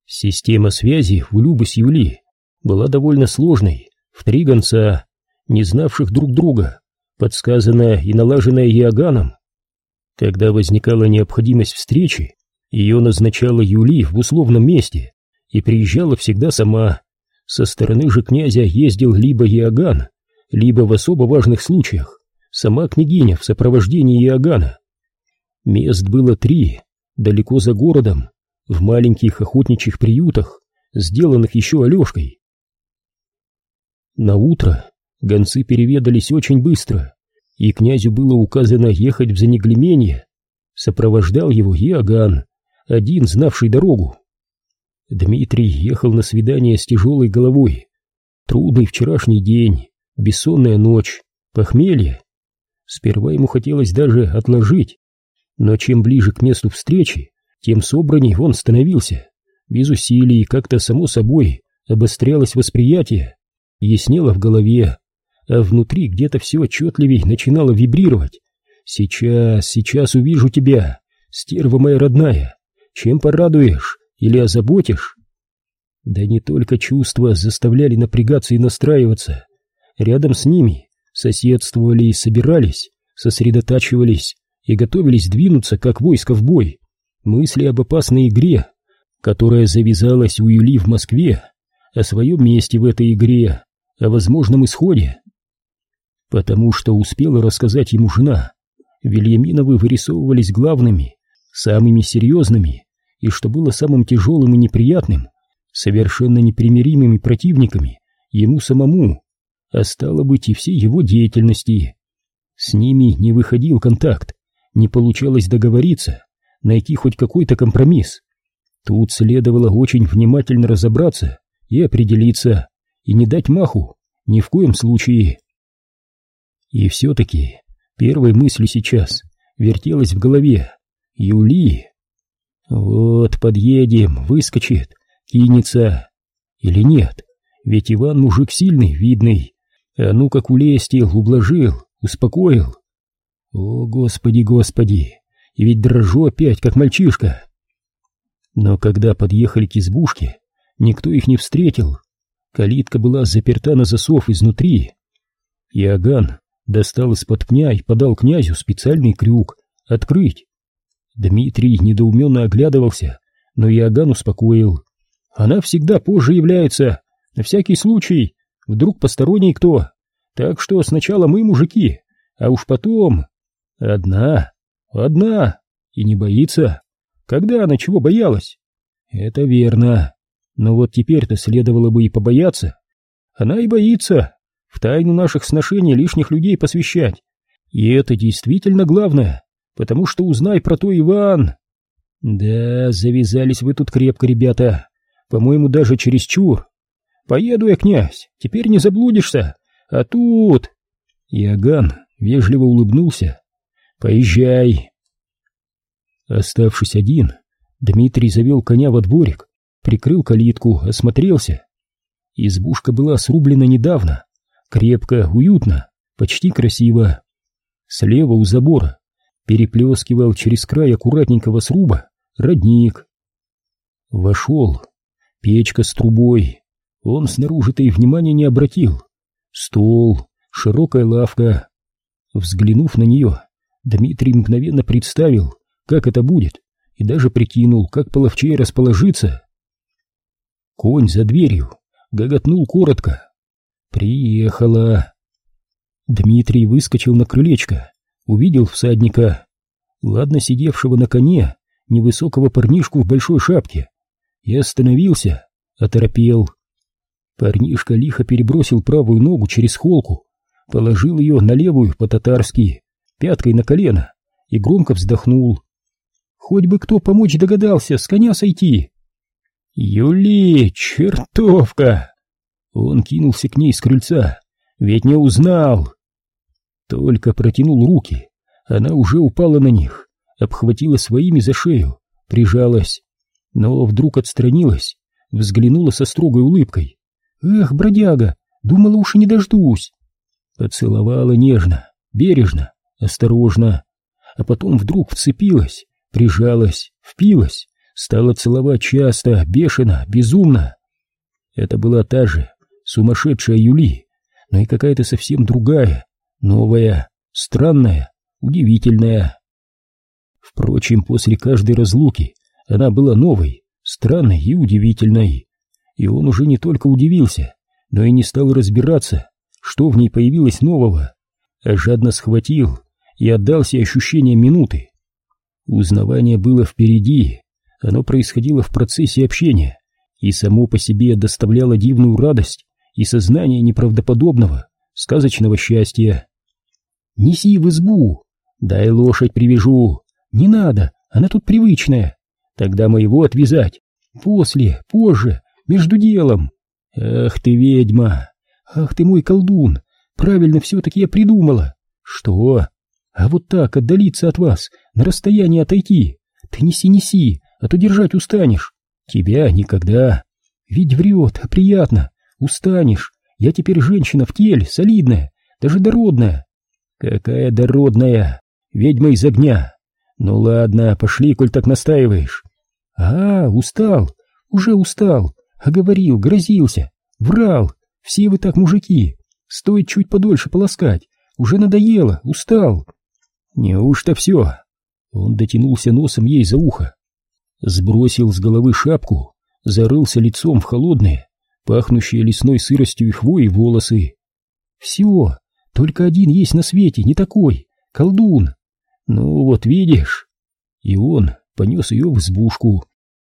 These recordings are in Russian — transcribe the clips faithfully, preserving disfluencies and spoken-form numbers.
Система связи у Любы с Юли была довольно сложной, в три гонца, не знавших друг друга, подсказанная и налаженная Иоганном. Когда возникала необходимость встречи, ее назначала Юли в условном месте и приезжала всегда сама. Со стороны же князя ездил либо Иоганн, либо в особо важных случаях сама княгиня в сопровождении Иоганна. Мест было три, далеко за городом, в маленьких охотничьих приютах, сделанных еще Алешкой. На утро гонцы переведались очень быстро, и князю было указано ехать в Занеглемение. Сопровождал его Иоганн, один знавший дорогу. Дмитрий ехал на свидание с тяжелой головой. Трудный вчерашний день, бессонная ночь, похмелье. Сперва ему хотелось даже отложить, но чем ближе к месту встречи, тем собранней он становился. Без усилий как-то само собой обострялось восприятие, яснело в голове, а внутри где-то все отчетливей начинало вибрировать. «Сейчас, сейчас увижу тебя, стерва моя родная, чем порадуешь или озаботишь?» Да не только чувства заставляли напрягаться и настраиваться. Рядом с ними соседствовали и собирались, сосредотачивались и готовились двинуться, как войско в бой, мысли об опасной игре, которая завязалась у Юли в Москве, о своем месте в этой игре, о возможном исходе. Потому что успела рассказать ему жена, Вильяминовы вырисовывались главными, самыми серьезными, и, что было самым тяжелым и неприятным, совершенно непримиримыми противниками ему самому, а стало быть и всей его деятельности. С ними не выходил контакт, не получалось договориться, найти хоть какой-то компромисс. Тут следовало очень внимательно разобраться и определиться, и не дать маху ни в коем случае. И все-таки первой мыслью сейчас вертелась в голове Юли. Вот подъедем, выскочит, кинется. Или нет, ведь Иван мужик сильный, видный, а ну как улестил, ублажил, успокоил. О, господи, господи, и ведь дрожу опять, как мальчишка. Но когда подъехали к избушке, никто их не встретил. Калитка была заперта на засов изнутри. Иоганн достал из-под пня и подал князю специальный крюк открыть. Дмитрий недоуменно оглядывался, но Иоганн успокоил. Она всегда позже является, на всякий случай, вдруг посторонний кто. Так что сначала мы, мужики, а уж потом... Одна, одна, и не боится. Когда она чего боялась? Это верно. Но вот теперь-то следовало бы и побояться. Она и боится в тайну наших сношений лишних людей посвящать. И это действительно главное, потому что узнай про то Иван. Да, завязались вы тут крепко, ребята. По-моему, даже чересчур. Поеду я, князь, теперь не заблудишься. А тут... Иоганн вежливо улыбнулся. Поезжай. Оставшись один, Дмитрий завел коня во дворик, прикрыл калитку, осмотрелся. Избушка была срублена недавно, крепко, уютно, почти красиво. Слева у забора переплескивал через край аккуратненького сруба родник. Вошел. Печка с трубой. Он снаружи-то и внимания не обратил. Стол, широкая лавка. Взглянув на нее, Дмитрий мгновенно представил, как это будет, и даже прикинул, как половчей расположиться. Конь за дверью гоготнул коротко. Приехала. Дмитрий выскочил на крылечко, увидел всадника, ладно сидевшего на коне, невысокого парнишку в большой шапке, и остановился, оторопел. Парнишка лихо перебросил правую ногу через холку, положил ее на левую по-татарски, пяткой на колено, и громко вздохнул. Хоть бы кто помочь догадался с коня сойти. Юли, чертовка! Он кинулся к ней с крыльца, ведь не узнал. Только протянул руки, она уже упала на них, обхватила своими за шею, прижалась, но вдруг отстранилась, взглянула со строгой улыбкой. Эх, бродяга, думала, уж и не дождусь. Поцеловала нежно, бережно, осторожно, а потом вдруг вцепилась, прижалась, впилась, стала целовать часто, бешено, безумно. Это была та же сумасшедшая Юли, но и какая-то совсем другая, новая, странная, удивительная. Впрочем, после каждой разлуки она была новой, странной и удивительной. И он уже не только удивился, но и не стал разбираться, что в ней появилось нового, а жадно схватил и отдался ощущениям минуты. Узнавание было впереди, оно происходило в процессе общения и само по себе доставляло дивную радость и сознание неправдоподобного, сказочного счастья. «Неси в избу, дай лошадь привяжу, не надо, она тут привычная, тогда моего отвязать, после, позже, между делом. Ах ты ведьма, ах ты мой колдун, правильно все-таки я придумала. Что? А вот так отдалиться от вас, на расстояние отойти. Ты неси-неси, а то держать устанешь. Тебя никогда. Ведь врет, а приятно. Устанешь. Я теперь женщина в теле, солидная, даже дородная. Какая дородная? Ведьма из огня. Ну ладно, пошли, коль так настаиваешь. А, устал, уже устал. А говорил, грозился, врал. Все вы так мужики. Стоит чуть подольше полоскать. Уже надоело, устал. Неужто все? Он дотянулся носом ей за ухо, сбросил с головы шапку, зарылся лицом в холодные, пахнущие лесной сыростью и хвоей волосы. Все, только один есть на свете, не такой, колдун. Ну вот видишь. И он понес ее в избушку.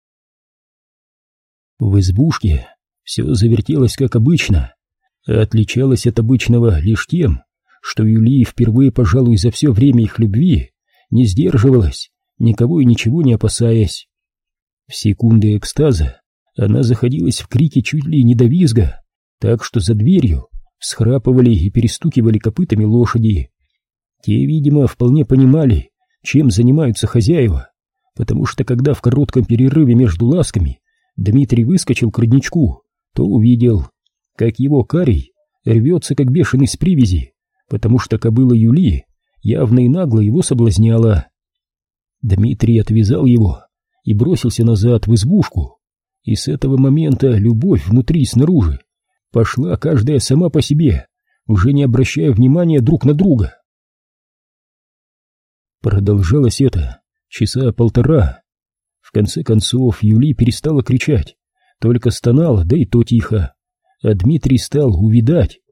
В избушке все завертелось как обычно, а отличалось от обычного лишь тем, что Юлия впервые, пожалуй, за все время их любви не сдерживалась, никого и ничего не опасаясь. В секунды экстаза она заходилась в крики чуть ли не до визга, так что за дверью всхрапывали и перестукивали копытами лошади. Те, видимо, вполне понимали, чем занимаются хозяева, потому что когда в коротком перерыве между ласками Дмитрий выскочил к родничку, то увидел, как его карий рвется как бешеный с привязи, потому что кобыла Юли явно и нагло его соблазняла. Дмитрий отвязал его и бросился назад в избушку, и с этого момента любовь внутри и снаружи пошла каждая сама по себе, уже не обращая внимания друг на друга. Продолжалось это часа полтора. В конце концов Юли перестала кричать, только стонала, да и то тихо, а Дмитрий стал увидать.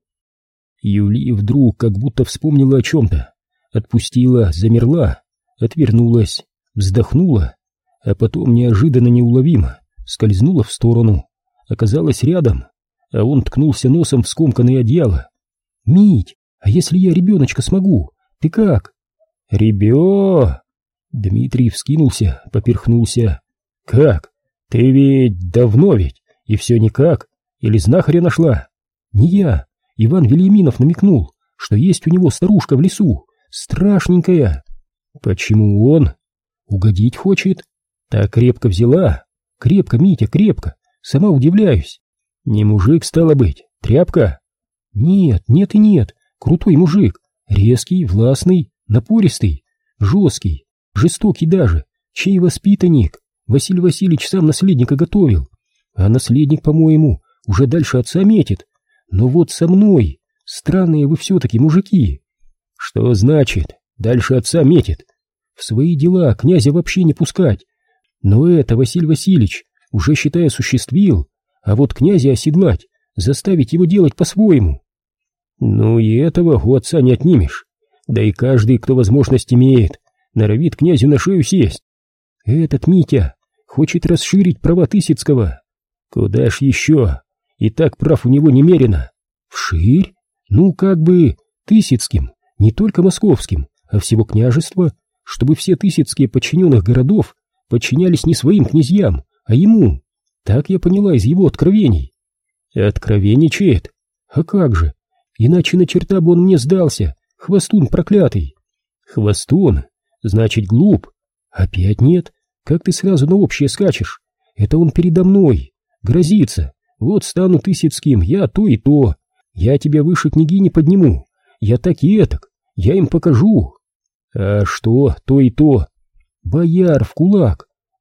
Юли вдруг как будто вспомнила о чем-то, отпустила, замерла, отвернулась, вздохнула, а потом неожиданно неуловимо скользнула в сторону, оказалась рядом, а он ткнулся носом в скомканное одеяло. «Мить, а если я ребеночка смогу? Ты как?» «Ребё!» Дмитрий вскинулся, поперхнулся. «Как? Ты ведь давно ведь, и все никак? Или знахаря нашла?» «Не я. Иван Вильяминов намекнул, что есть у него старушка в лесу, страшненькая». «Почему он? Угодить хочет? Так крепко взяла. Крепко, Митя, крепко. Сама удивляюсь. Не мужик, стало быть, тряпка?» «Нет, нет и нет. Крутой мужик. Резкий, властный, напористый, жесткий, жестокий даже. Чей воспитанник? Василий Васильевич сам наследника готовил. А наследник, по-моему, уже дальше отца метит. Но вот со мной странные вы все-таки мужики». «Что значит, дальше отца метит?» «В свои дела князя вообще не пускать. Но это Василий Васильевич уже, считай, осуществил, а вот князя оседлать, заставить его делать по-своему». «Ну и этого у отца не отнимешь. Да и каждый, кто возможность имеет, норовит князю на шею сесть. Этот Митя хочет расширить права Тысяцкого. Куда ж еще? И так прав у него немерено. Вширь? Ну, как бы Тысяцким, не только московским, а всего княжества, чтобы все тысяцкие подчиненных городов подчинялись не своим князьям, а ему. Так я поняла из его откровений». «Откровенничает? А как же? Иначе на черта бы он мне сдался, хвостун проклятый». «Хвостун? Значит, глуп? Опять нет? Как ты сразу на общее скачешь? Это он передо мной грозится. Вот стану Тысяцким, я то и то. Я тебя выше княгини подниму. Я так и этак. Я им покажу». «А что то и то?» «Бояр в кулак.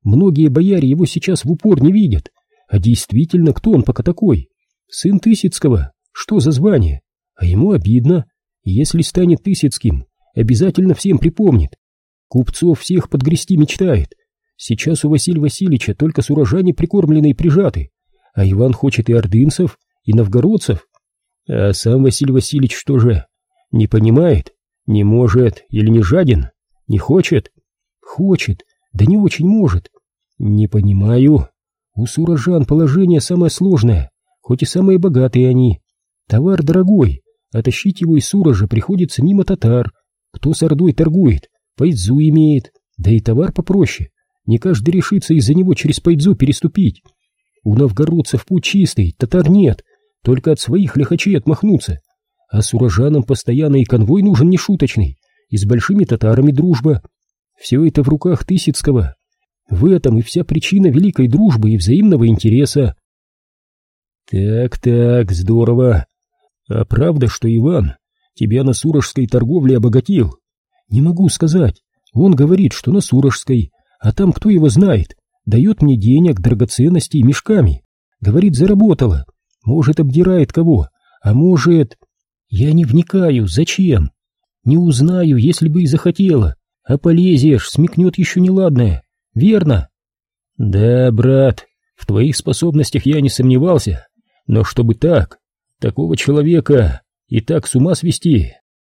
Многие бояре его сейчас в упор не видят. А действительно, кто он пока такой? Сын Тысяцкого. Что за звание? А ему обидно. Если станет Тысяцким, обязательно всем припомнит. Купцов всех подгрести мечтает. Сейчас у Василия Васильевича только сурожане прикормлены и прижаты. А Иван хочет и ордынцев, и новгородцев. А сам Василий Васильевич что же? Не понимает? Не может или не жаден? Не хочет? Хочет, да не очень может. Не понимаю. У сурожан положение самое сложное, хоть и самые богатые они. Товар дорогой, а тащить его из Сурожа приходится мимо татар. Кто с ордой торгует, пайдзу имеет, да и товар попроще. Не каждый решится из-за него через пайдзу переступить. У новгородцев путь чистый, татар нет, только от своих лихачей отмахнуться. А сурожанам постоянно и конвой нужен нешуточный, и с большими татарами дружба. Все это в руках Тысяцкого. В этом и вся причина великой дружбы и взаимного интереса. Так-так, здорово. А правда, что Иван тебя на сурожской торговле обогатил? Не могу сказать. Он говорит, что на сурожской, а там кто его знает. Дает мне денег, драгоценностей мешками. Говорит, заработала. Может, обдирает кого, а может... Я не вникаю, зачем? Не узнаю, если бы и захотела. А полезешь, смекнет еще неладное. Верно? Да, брат, в твоих способностях я не сомневался. Но чтобы так, такого человека и так с ума свести.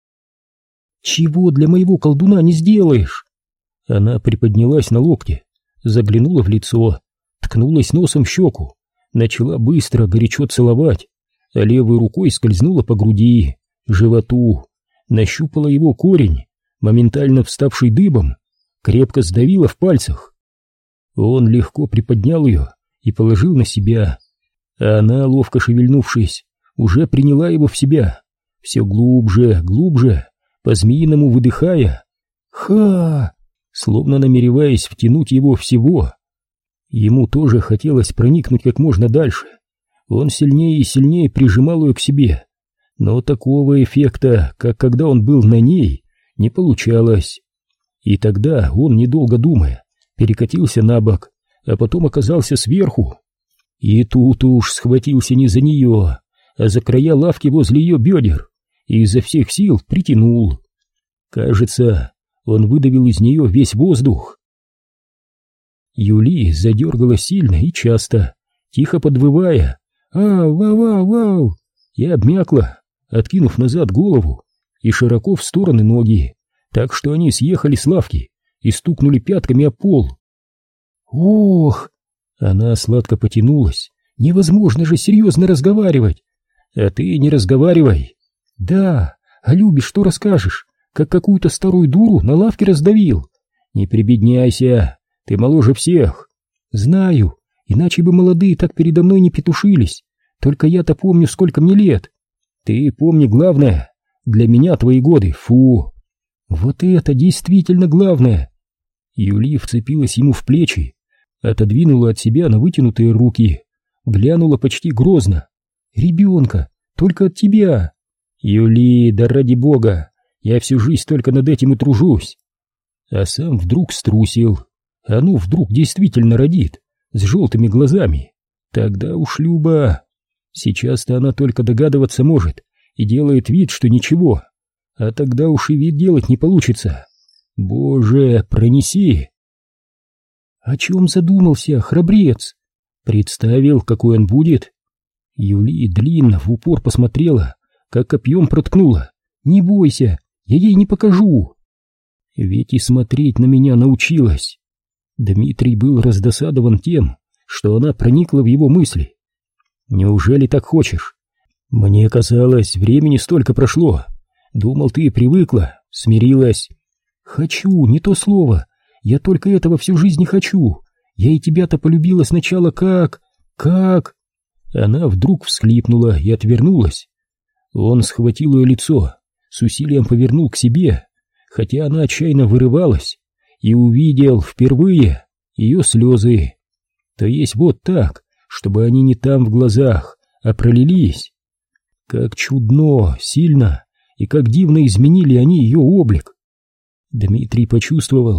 Чего для моего колдуна не сделаешь? Она приподнялась на локте, заглянула в лицо, ткнулась носом в щеку, начала быстро, горячо целовать, а левой рукой скользнула по груди, животу, нащупала его корень, моментально вставший дыбом, крепко сдавила в пальцах. Он легко приподнял ее и положил на себя, а она, ловко шевельнувшись, уже приняла его в себя, все глубже, глубже, по-змеиному выдыхая. Ха! Словно намереваясь втянуть его всего. Ему тоже хотелось проникнуть как можно дальше. Он сильнее и сильнее прижимал ее к себе, но такого эффекта, как когда он был на ней, не получалось. И тогда он, недолго думая, перекатился на бок, а потом оказался сверху. И тут уж схватился не за нее, а за края лавки возле ее бедер, и изо всех сил притянул. Кажется, он выдавил из нее весь воздух. Юли задергалась сильно и часто, тихо подвывая «Ау-вау-вау-вау!» и обмякла, откинув назад голову и широко в стороны ноги, так что они съехали с лавки и стукнули пятками о пол. «Ох!» Она сладко потянулась. «Невозможно же серьезно разговаривать!» «А ты не разговаривай!» «Да, а любишь, что расскажешь? Как какую-то старую дуру на лавке раздавил!» «Не прибедняйся, ты моложе всех!» «Знаю, иначе бы молодые так передо мной не петушились. Только я-то помню, сколько мне лет. Ты помни главное, для меня твои годы, фу!» «Вот это действительно главное!» Юли вцепилась ему в плечи, отодвинула от себя на вытянутые руки, глянула почти грозно. «Ребенка, только от тебя!» «Юли, да ради бога, я всю жизнь только над этим и тружусь!» А сам вдруг струсил. А ну вдруг действительно родит, с желтыми глазами. Тогда уж Люба... Сейчас-то она только догадываться может и делает вид, что ничего. А тогда уж и вид делать не получится. Боже, пронеси! О чем задумался, храбрец? Представил, какой он будет? Юли длинно в упор посмотрела, как копьем проткнула. Не бойся, я ей не покажу. Ведь и смотреть на меня научилась. Дмитрий был раздосадован тем, что она проникла в его мысли. Неужели так хочешь? Мне казалось, времени столько прошло. Думал, ты привыкла, смирилась. Хочу, не то слово. Я только этого всю жизнь не хочу. Я и тебя-то полюбила сначала как... Как... Она вдруг всхлипнула и отвернулась. Он схватил ее лицо, с усилием повернул к себе, хотя она отчаянно вырывалась, и увидел впервые ее слезы. То есть вот так, чтобы они не там в глазах, а пролились. Как чудно, сильно и как дивно изменили они ее облик. Дмитрий почувствовал,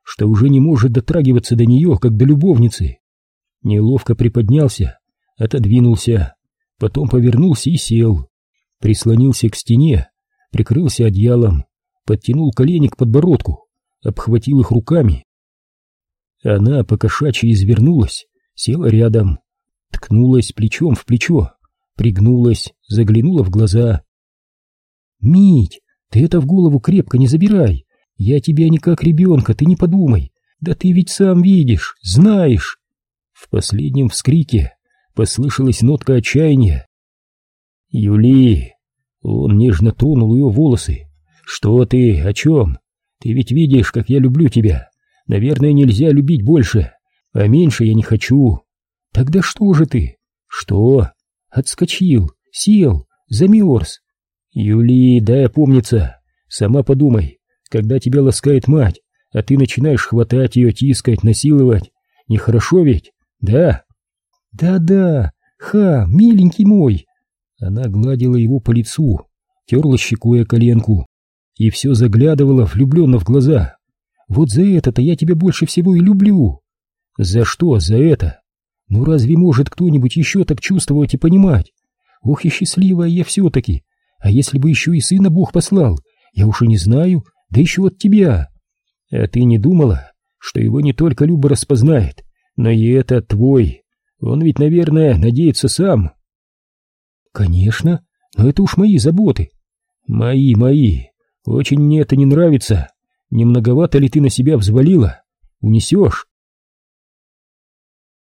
что уже не может дотрагиваться до нее, как до любовницы. Неловко приподнялся, отодвинулся, потом повернулся и сел, прислонился к стене, прикрылся одеялом, подтянул колени к подбородку, обхватил их руками. Она покошачьи извернулась, села рядом, ткнулась плечом в плечо, пригнулась, заглянула в глаза. «Мить, ты это в голову крепко не забирай, я тебя не как ребенка, ты не подумай, да ты ведь сам видишь, знаешь». В последнем вскрике послышалась нотка отчаяния. «Юли!» Он нежно тронул ее волосы. «Что ты? О чем? Ты ведь видишь, как я люблю тебя. Наверное, нельзя любить больше, а меньше я не хочу». «Тогда что же ты?» «Что?» «Отскочил, сел, замерз». «Юли, дай опомниться. Сама подумай, когда тебя ласкает мать, а ты начинаешь хватать ее, тискать, насиловать. Нехорошо ведь, да?» «Да-да, ха, миленький мой». Она гладила его по лицу, терла щекой о коленку и все заглядывала влюбленно в глаза. «Вот за это-то я тебя больше всего и люблю». «За что за это? Ну разве может кто-нибудь еще так чувствовать и понимать? Ох и счастливая я все-таки. А если бы еще и сына Бог послал, я уж и не знаю, да еще от тебя. А ты не думала, что его не только Люба распознает, но и это твой? Он ведь, наверное, надеется сам». «Конечно, но это уж мои заботы». «Мои, мои. Очень мне это не нравится. Не многовато ли ты на себя взвалила? Унесешь?»